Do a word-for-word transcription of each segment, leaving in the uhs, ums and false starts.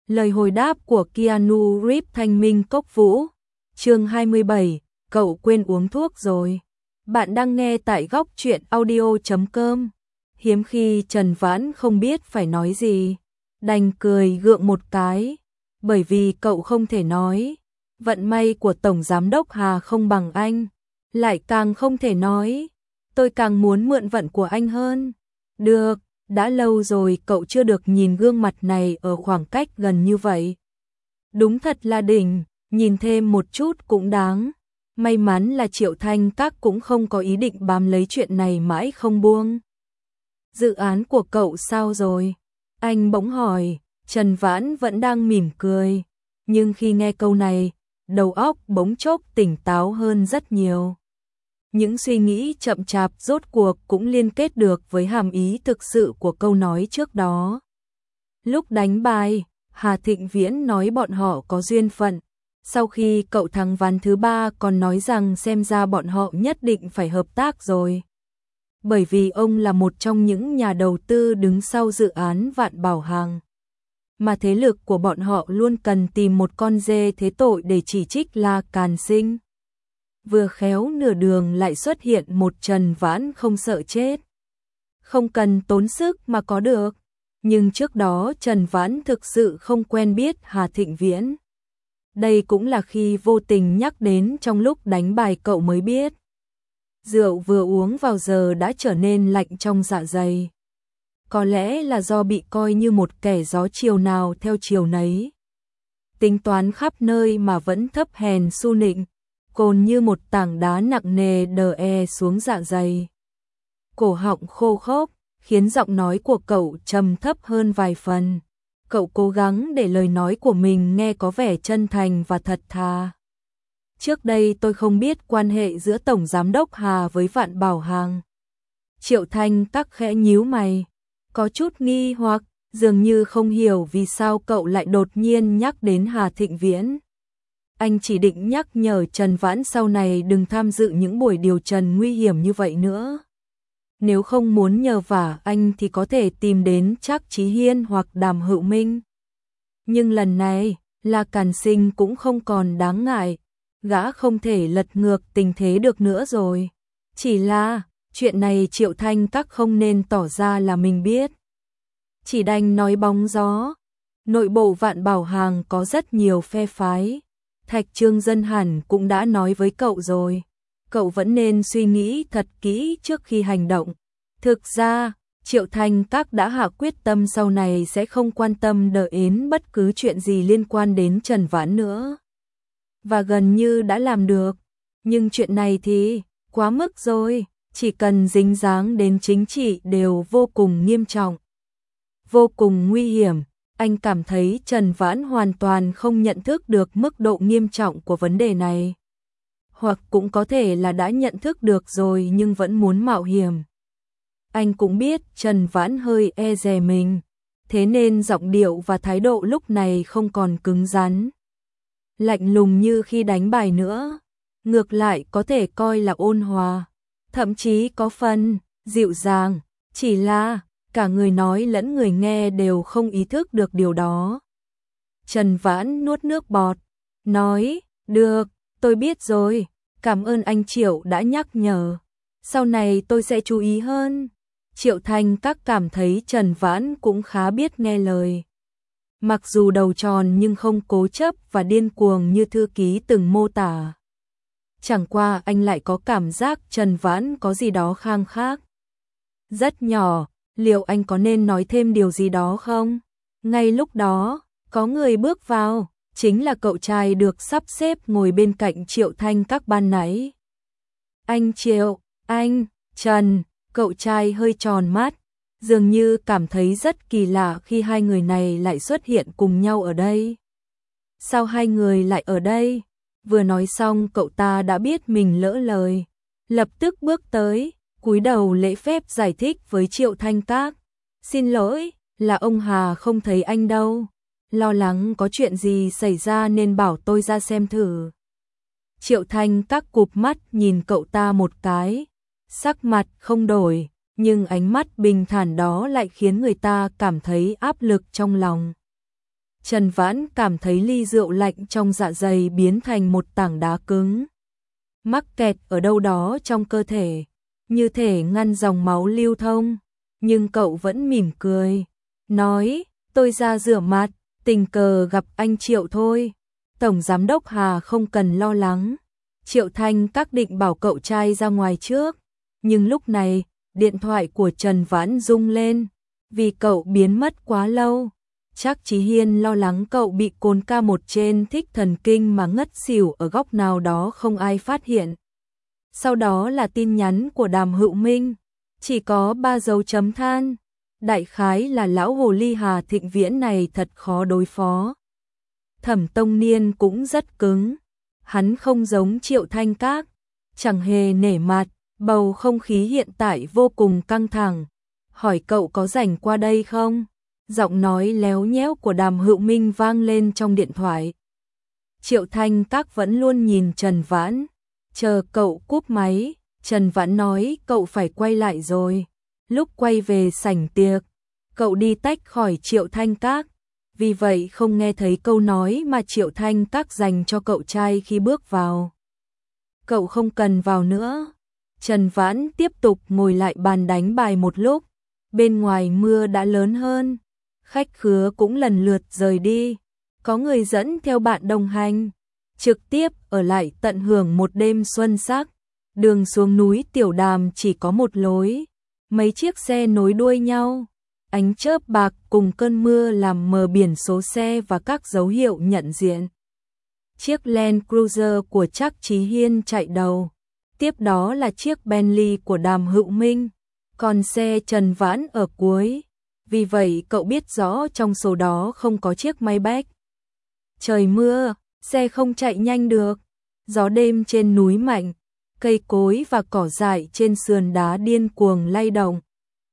Lời hồi đáp của Keanu Reeves thanh minh cốc vũ. Chương hai mươi bảy, cậu quên uống thuốc rồi. Bạn đang nghe tại góc truyện audio chấm com. Hiếm khi Trần Vãn không biết phải nói gì, đành cười gượng một cái, bởi vì cậu không thể nói. Vận may của Tổng Giám đốc Hà không bằng anh, lại càng không thể nói. Tôi càng muốn mượn vận của anh hơn. Được, đã lâu rồi cậu chưa được nhìn gương mặt này ở khoảng cách gần như vậy. Đúng thật là đỉnh, nhìn thêm một chút cũng đáng. May mắn là Triệu Thanh Các cũng không có ý định bám lấy chuyện này mãi không buông. Dự án của cậu sao rồi? Anh bỗng hỏi. Trần Vãn vẫn đang mỉm cười, nhưng khi nghe câu này, đầu óc bỗng chốc tỉnh táo hơn rất nhiều. Những suy nghĩ chậm chạp rốt cuộc cũng liên kết được với hàm ý thực sự của câu nói trước đó. Lúc đánh bài, Hà Thịnh Viễn nói bọn họ có duyên phận. Sau khi cậu thắng ván thứ ba còn nói rằng xem ra bọn họ nhất định phải hợp tác rồi. Bởi vì ông là một trong những nhà đầu tư đứng sau dự án Vạn Bảo Hàng. Mà thế lực của bọn họ luôn cần tìm một con dê thế tội để chỉ trích La Càn Sinh. Vừa khéo nửa đường lại xuất hiện một Trần Vãn không sợ chết. Không cần tốn sức mà có được. Nhưng trước đó Trần Vãn thực sự không quen biết Hà Thịnh Viễn. Đây cũng là khi vô tình nhắc đến trong lúc đánh bài cậu mới biết. Rượu vừa uống vào giờ đã trở nên lạnh trong dạ dày. Có lẽ là do bị coi như một kẻ gió chiều nào theo chiều nấy. Tính toán khắp nơi mà vẫn thấp hèn su nịnh, cồn như một tảng đá nặng nề đờ e xuống dạ dày. Cổ họng khô khốc, khiến giọng nói của cậu trầm thấp hơn vài phần. Cậu cố gắng để lời nói của mình nghe có vẻ chân thành và thật thà. Trước đây tôi không biết quan hệ giữa Tổng Giám đốc Hà với Vạn Bảo Hàng. Triệu Thanh Các khẽ nhíu mày, có chút nghi hoặc, dường như không hiểu vì sao cậu lại đột nhiên nhắc đến Hà Thịnh Viễn. Anh chỉ định nhắc nhở Trần Vãn sau này đừng tham dự những buổi điều trần nguy hiểm như vậy nữa. Nếu không muốn nhờ vả anh thì có thể tìm đến Trác Chí Hiên hoặc Đàm Hữu Minh. Nhưng lần này, La Càn Sinh cũng không còn đáng ngại. Gã không thể lật ngược tình thế được nữa rồi. Chỉ là, chuyện này Triệu Thanh Các không nên tỏ ra là mình biết. Chỉ đành nói bóng gió. Nội bộ Vạn Bảo Hàng có rất nhiều phe phái. Thạch Trương Dân hẳn cũng đã nói với cậu rồi. Cậu vẫn nên suy nghĩ thật kỹ trước khi hành động. Thực ra, Triệu Thanh Các đã hạ quyết tâm sau này sẽ không quan tâm đến bất cứ chuyện gì liên quan đến Trần Vãn nữa. Và gần như đã làm được. Nhưng chuyện này thì quá mức rồi, chỉ cần dính dáng đến chính trị đều vô cùng nghiêm trọng. Vô cùng nguy hiểm, anh cảm thấy Trần Vãn hoàn toàn không nhận thức được mức độ nghiêm trọng của vấn đề này. Hoặc cũng có thể là đã nhận thức được rồi nhưng vẫn muốn mạo hiểm. Anh cũng biết Trần Vãn hơi e dè mình, thế nên giọng điệu và thái độ lúc này không còn cứng rắn, lạnh lùng như khi đánh bài nữa. Ngược lại có thể coi là ôn hòa, thậm chí có phần dịu dàng, chỉ là cả người nói lẫn người nghe đều không ý thức được điều đó. Trần Vãn nuốt nước bọt, nói, được, tôi biết rồi, cảm ơn anh Triệu đã nhắc nhở. Sau này tôi sẽ chú ý hơn. Triệu Thanh Các cảm thấy Trần Vãn cũng khá biết nghe lời. Mặc dù đầu tròn nhưng không cố chấp và điên cuồng như thư ký từng mô tả. Chẳng qua anh lại có cảm giác Trần Vãn có gì đó khang khác. Rất nhỏ, liệu anh có nên nói thêm điều gì đó không? Ngay lúc đó, có người bước vào, chính là cậu trai được sắp xếp ngồi bên cạnh Triệu Thanh Các ban nãy. Anh Triệu, anh, Trần, cậu trai hơi tròn mắt, dường như cảm thấy rất kỳ lạ khi hai người này lại xuất hiện cùng nhau ở đây. Sao hai người lại ở đây? Vừa nói xong cậu ta đã biết mình lỡ lời, lập tức bước tới, cúi đầu lễ phép giải thích với Triệu Thanh Các. Xin lỗi, là ông Hà không thấy anh đâu, lo lắng có chuyện gì xảy ra nên bảo tôi ra xem thử. Triệu Thanh Các cụp mắt nhìn cậu ta một cái, sắc mặt không đổi, nhưng ánh mắt bình thản đó lại khiến người ta cảm thấy áp lực trong lòng. Trần Vãn cảm thấy ly rượu lạnh trong dạ dày biến thành một tảng đá cứng, mắc kẹt ở đâu đó trong cơ thể, như thể ngăn dòng máu lưu thông, nhưng cậu vẫn mỉm cười, nói, tôi ra rửa mặt, tình cờ gặp anh Triệu thôi. Tổng Giám đốc Hà không cần lo lắng. Triệu Thanh Các định bảo cậu trai ra ngoài trước, nhưng lúc này, điện thoại của Trần Vãn rung lên, vì cậu biến mất quá lâu. Chắc Chí Hiên lo lắng cậu bị cồn ca một trên thích thần kinh mà ngất xỉu ở góc nào đó không ai phát hiện. Sau đó là tin nhắn của Đàm Hữu Minh, chỉ có ba dấu chấm than. Đại khái là lão hồ ly Hà Thịnh Viễn này thật khó đối phó. Thẩm Tông Niên cũng rất cứng, hắn không giống Triệu Thanh Các, chẳng hề nể mặt, bầu không khí hiện tại vô cùng căng thẳng. Hỏi cậu có rảnh qua đây không? Giọng nói léo nhéo của Đàm Hữu Minh vang lên trong điện thoại. Triệu Thanh Các vẫn luôn nhìn Trần Vãn, chờ cậu cúp máy. Trần Vãn nói cậu phải quay lại rồi. Lúc quay về sảnh tiệc, cậu đi tách khỏi Triệu Thanh Các, vì vậy không nghe thấy câu nói mà Triệu Thanh Các dành cho cậu trai khi bước vào. Cậu không cần vào nữa. Trần Vãn tiếp tục ngồi lại bàn đánh bài một lúc. Bên ngoài mưa đã lớn hơn, khách khứa cũng lần lượt rời đi. Có người dẫn theo bạn đồng hành, trực tiếp ở lại tận hưởng một đêm xuân sắc. Đường xuống núi Tiểu Đàm chỉ có một lối, mấy chiếc xe nối đuôi nhau. Ánh chớp bạc cùng cơn mưa làm mờ biển số xe và các dấu hiệu nhận diện. Chiếc Land Cruiser của Trác Chí Hiên chạy đầu, tiếp đó là chiếc Bentley của Đàm Hữu Minh, còn xe Trần Vãn ở cuối. Vì vậy cậu biết rõ trong số đó không có chiếc Maybach. Trời mưa, xe không chạy nhanh được. Gió đêm trên núi mạnh, cây cối và cỏ dại trên sườn đá điên cuồng lay động.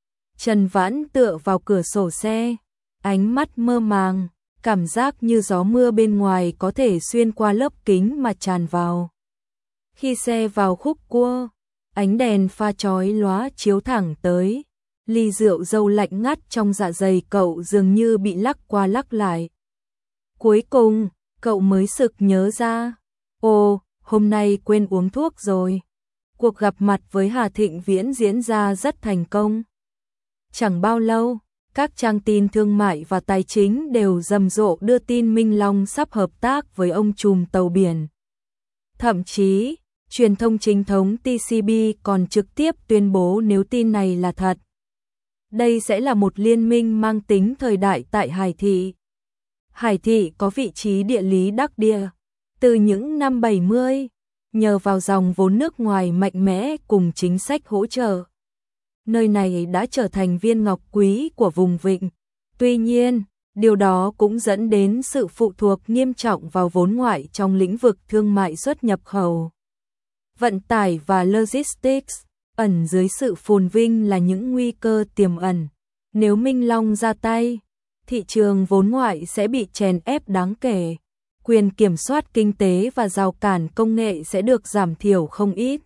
Trần Vãn tựa vào cửa sổ xe, ánh mắt mơ màng, cảm giác như gió mưa bên ngoài có thể xuyên qua lớp kính mà tràn vào. Khi xe vào khúc cua, ánh đèn pha chói lóa chiếu thẳng tới, ly rượu dâu lạnh ngắt trong dạ dày cậu dường như bị lắc qua lắc lại. Cuối cùng, cậu mới sực nhớ ra, ồ, hôm nay quên uống thuốc rồi. Cuộc gặp mặt với Hà Thịnh Viễn diễn ra rất thành công. Chẳng bao lâu, các trang tin thương mại và tài chính đều rầm rộ đưa tin Minh Long sắp hợp tác với ông trùm tàu biển. Thậm chí, truyền thông chính thống tê xê bê còn trực tiếp tuyên bố nếu tin này là thật, đây sẽ là một liên minh mang tính thời đại tại Hải Thị. Hải Thị có vị trí địa lý đắc địa. Từ những năm bảy mươi, nhờ vào dòng vốn nước ngoài mạnh mẽ cùng chính sách hỗ trợ, nơi này đã trở thành viên ngọc quý của vùng vịnh. Tuy nhiên, điều đó cũng dẫn đến sự phụ thuộc nghiêm trọng vào vốn ngoại trong lĩnh vực thương mại xuất nhập khẩu, vận tải và logistics. Ẩn dưới sự phồn vinh là những nguy cơ tiềm ẩn. Nếu Minh Long ra tay, thị trường vốn ngoại sẽ bị chèn ép đáng kể. Quyền kiểm soát kinh tế và rào cản công nghệ sẽ được giảm thiểu không ít.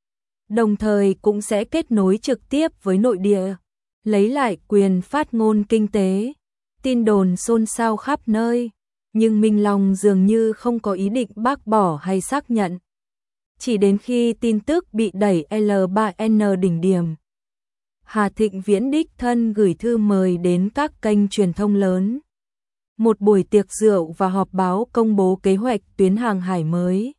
Đồng thời cũng sẽ kết nối trực tiếp với nội địa, lấy lại quyền phát ngôn kinh tế. Tin đồn xôn xao khắp nơi, nhưng Minh Long dường như không có ý định bác bỏ hay xác nhận. Chỉ đến khi tin tức bị đẩy L ba N đỉnh điểm, Hà Thịnh Viễn đích thân gửi thư mời đến các kênh truyền thông lớn. Một buổi tiệc rượu và họp báo công bố kế hoạch tuyến hàng hải mới.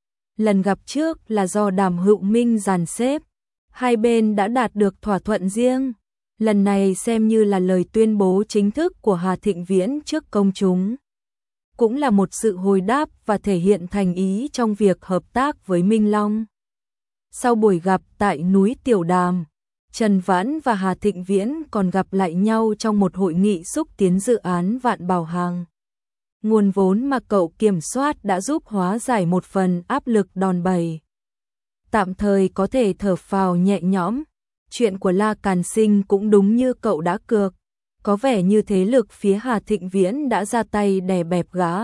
Lần gặp trước là do Đàm Hữu Minh dàn xếp, hai bên đã đạt được thỏa thuận riêng. Lần này xem như là lời tuyên bố chính thức của Hà Thịnh Viễn trước công chúng. Cũng là một sự hồi đáp và thể hiện thành ý trong việc hợp tác với Minh Long. Sau buổi gặp tại núi Tiểu Đàm, Trần Vãn và Hà Thịnh Viễn còn gặp lại nhau trong một hội nghị xúc tiến dự án Vạn Bảo Hàng. Nguồn vốn mà cậu kiểm soát đã giúp hóa giải một phần áp lực đòn bẩy. Tạm thời có thể thở phào nhẹ nhõm. Chuyện của La Càn Sinh cũng đúng như cậu đã cược. Có vẻ như thế lực phía Hà Thịnh Viễn đã ra tay đè bẹp gã.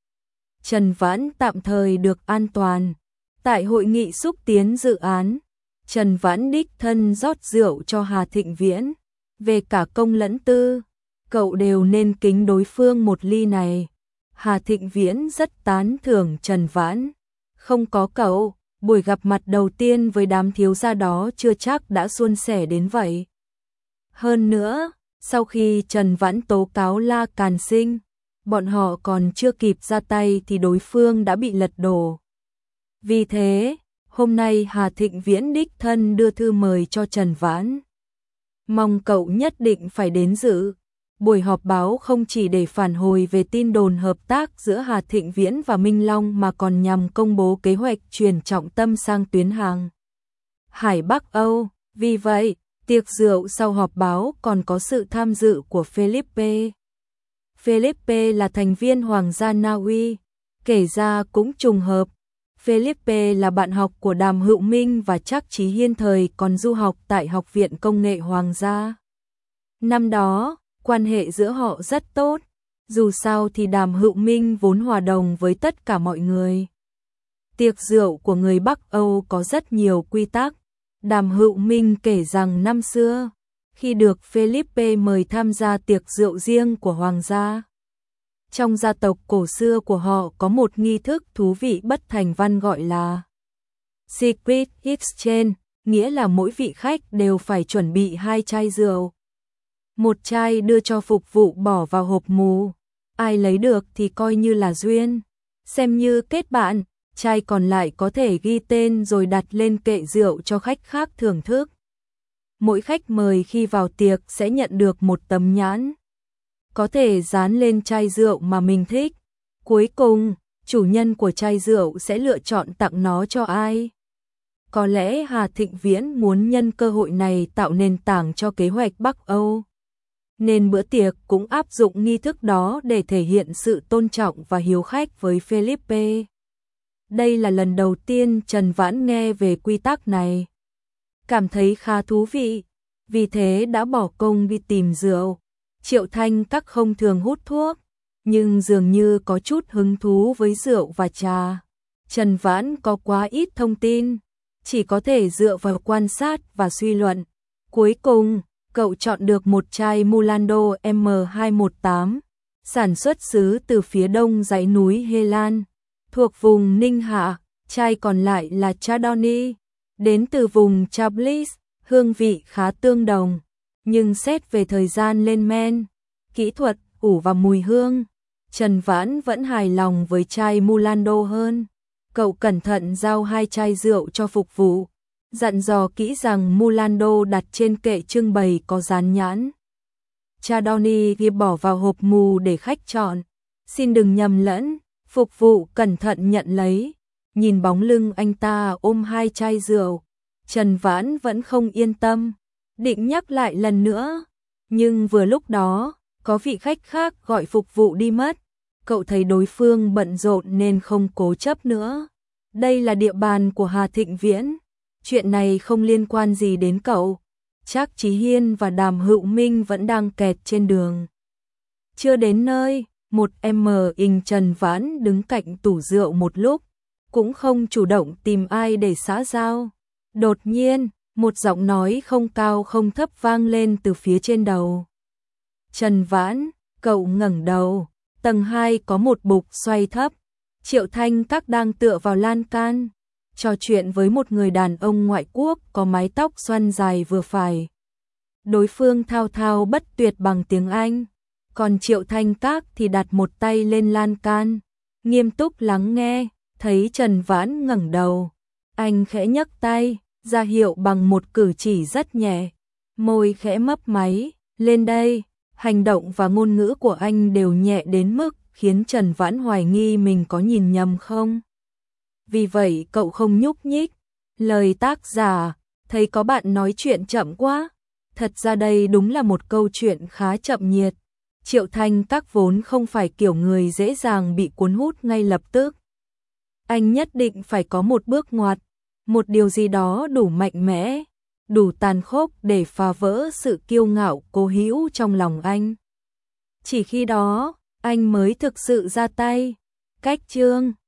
Trần Vãn tạm thời được an toàn. Tại hội nghị xúc tiến dự án, Trần Vãn đích thân rót rượu cho Hà Thịnh Viễn, về cả công lẫn tư. cậu đều nên kính đối phương một ly này. Hà Thịnh Viễn rất tán thưởng Trần Vãn. Không có cậu, buổi gặp mặt đầu tiên với đám thiếu gia đó chưa chắc đã suôn sẻ đến vậy. Hơn nữa, sau khi Trần Vãn tố cáo La Càn Sinh, bọn họ còn chưa kịp ra tay thì đối phương đã bị lật đổ. Vì thế, hôm nay Hà Thịnh Viễn đích thân đưa thư mời cho Trần Vãn. Mong cậu nhất định phải đến dự. Buổi họp báo không chỉ để phản hồi về tin đồn hợp tác giữa Hà Thịnh Viễn và Minh Long mà còn nhằm công bố kế hoạch chuyển trọng tâm sang tuyến hàng Hải Bắc Âu. Vì vậy, tiệc rượu sau họp báo còn có sự tham dự của Felipe. Felipe là thành viên Hoàng gia Na Uy. Kể ra cũng trùng hợp, Felipe là bạn học của Đàm Hữu Minh và Trác Chí Hiên thời còn du học tại Học viện Công nghệ Hoàng gia. Năm đó, quan hệ giữa họ rất tốt, dù sao thì Đàm Hữu Minh vốn hòa đồng với tất cả mọi người. Tiệc rượu của người Bắc Âu có rất nhiều quy tắc. Đàm Hữu Minh kể rằng năm xưa, khi được Felipe mời tham gia tiệc rượu riêng của Hoàng gia, trong gia tộc cổ xưa của họ có một nghi thức thú vị bất thành văn gọi là Secret Exchange, nghĩa là mỗi vị khách đều phải chuẩn bị hai chai rượu. Một chai đưa cho phục vụ bỏ vào hộp mù, ai lấy được thì coi như là duyên, xem như kết bạn, chai còn lại có thể ghi tên rồi đặt lên kệ rượu cho khách khác thưởng thức. Mỗi khách mời khi vào tiệc sẽ nhận được một tấm nhãn, có thể dán lên chai rượu mà mình thích. Cuối cùng, chủ nhân của chai rượu sẽ lựa chọn tặng nó cho ai. Có lẽ Hà Thịnh Viễn muốn nhân cơ hội này tạo nền tảng cho kế hoạch Bắc Âu, nên bữa tiệc cũng áp dụng nghi thức đó để thể hiện sự tôn trọng và hiếu khách với Felipe. Đây là lần đầu tiên Trần Vãn nghe về quy tắc này, cảm thấy khá thú vị, vì thế đã bỏ công đi tìm rượu. Triệu Thanh Các không thường hút thuốc, nhưng dường như có chút hứng thú với rượu và trà. Trần Vãn có quá ít thông tin, chỉ có thể dựa vào quan sát và suy luận. Cuối cùng, cậu chọn được một chai Mulando M hai một tám, sản xuất xứ từ phía đông dãy núi Hê Lan, thuộc vùng Ninh Hạ. Chai còn lại là Chardonnay, đến từ vùng Chablis, hương vị khá tương đồng. Nhưng xét về thời gian lên men, kỹ thuật, ủ và mùi hương, Trần Vãn vẫn hài lòng với chai Mulando hơn. Cậu cẩn thận giao hai chai rượu cho phục vụ, dặn dò kỹ rằng Mulando đặt trên kệ trưng bày có dán nhãn. Chardonnay ghi bỏ vào hộp mù để khách chọn. Xin đừng nhầm lẫn. Phục vụ cẩn thận nhận lấy. Nhìn bóng lưng anh ta ôm hai chai rượu, Trần Vãn vẫn không yên tâm, định nhắc lại lần nữa. Nhưng vừa lúc đó, có vị khách khác gọi phục vụ đi mất. Cậu thấy đối phương bận rộn nên không cố chấp nữa. Đây là địa bàn của Hà Thịnh Viễn. Chuyện này không liên quan gì đến cậu. Trác Chí Hiên và Đàm Hữu Minh vẫn đang kẹt trên đường. Chưa đến nơi, một em inh Trần Vãn đứng cạnh tủ rượu một lúc, cũng không chủ động tìm ai để xã giao. Đột nhiên, một giọng nói không cao không thấp vang lên từ phía trên đầu. Trần Vãn, cậu ngẩng đầu, tầng hai có một bục xoay thấp. Triệu Thanh Các đang tựa vào lan can, trò chuyện với một người đàn ông ngoại quốc có mái tóc xoăn dài vừa phải. Đối phương thao thao bất tuyệt bằng tiếng Anh, còn Triệu Thanh Các thì đặt một tay lên lan can, nghiêm túc lắng nghe. Thấy Trần Vãn ngẩng đầu, anh khẽ nhấc tay, ra hiệu bằng một cử chỉ rất nhẹ, môi khẽ mấp máy, lên đây. Hành động và ngôn ngữ của anh đều nhẹ đến mức khiến Trần Vãn hoài nghi mình có nhìn nhầm không. Vì vậy cậu không nhúc nhích. Lời tác giả, thấy có bạn nói chuyện chậm quá. Thật ra đây đúng là một câu chuyện khá chậm nhiệt. Triệu Thanh Các vốn không phải kiểu người dễ dàng bị cuốn hút ngay lập tức. Anh nhất định phải có một bước ngoặt, một điều gì đó đủ mạnh mẽ, đủ tàn khốc để phá vỡ sự kiêu ngạo cố hữu trong lòng anh. Chỉ khi đó, anh mới thực sự ra tay. Cách chương